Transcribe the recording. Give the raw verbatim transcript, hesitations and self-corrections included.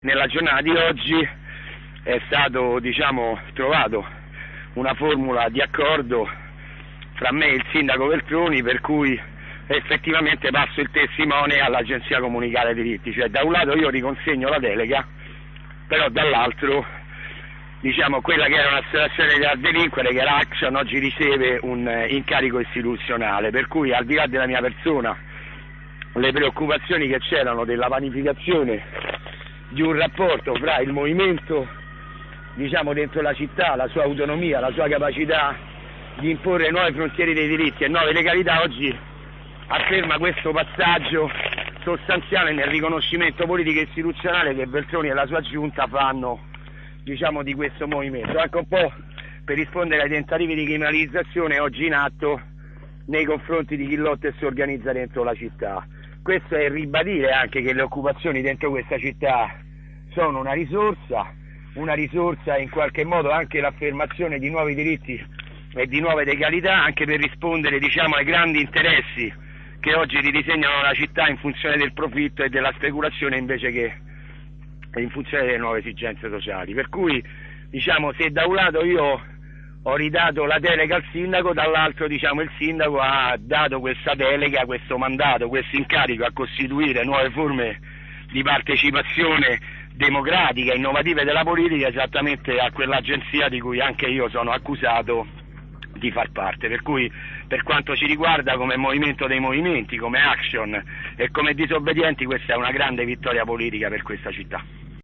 nella giornata di oggi è stato, diciamo, trovato una formula di accordo fra me e il sindaco Veltroni, per cui effettivamente passo il testimone all'Agenzia Comunicare Diritti, cioè da un lato io riconsegno la delega, però dall'altro, diciamo, quella che era una situazione da delinquere, che era Action, oggi riceve un eh, incarico istituzionale, per cui al di là della mia persona, le preoccupazioni che c'erano della vanificazione di un rapporto fra il movimento, diciamo, dentro la città, la sua autonomia, la sua capacità di imporre nuove frontiere dei diritti e nuove legalità, oggi afferma questo passaggio sostanziale nel riconoscimento politico e istituzionale che Veltroni e la sua giunta fanno, diciamo, di questo movimento, anche un po' per rispondere ai tentativi di criminalizzazione oggi in atto nei confronti di chi lotta e si organizza dentro la città. Questo è ribadire anche che le occupazioni dentro questa città sono una risorsa, una risorsa in qualche modo anche l'affermazione di nuovi diritti e di nuove legalità, anche per rispondere, diciamo, ai grandi interessi che oggi ridisegnano la città in funzione del profitto e della speculazione invece che in funzione delle nuove esigenze sociali. Per cui, diciamo, se da un lato io ho ridato la delega al sindaco, dall'altro, diciamo, il sindaco ha dato questa delega, questo mandato, questo incarico a costituire nuove forme di partecipazione democratica, innovative della politica, esattamente a quell'agenzia di cui anche io sono accusato di far parte. Per cui, per quanto ci riguarda, come movimento dei movimenti, come Action e come disobbedienti, questa è una grande vittoria politica per questa città.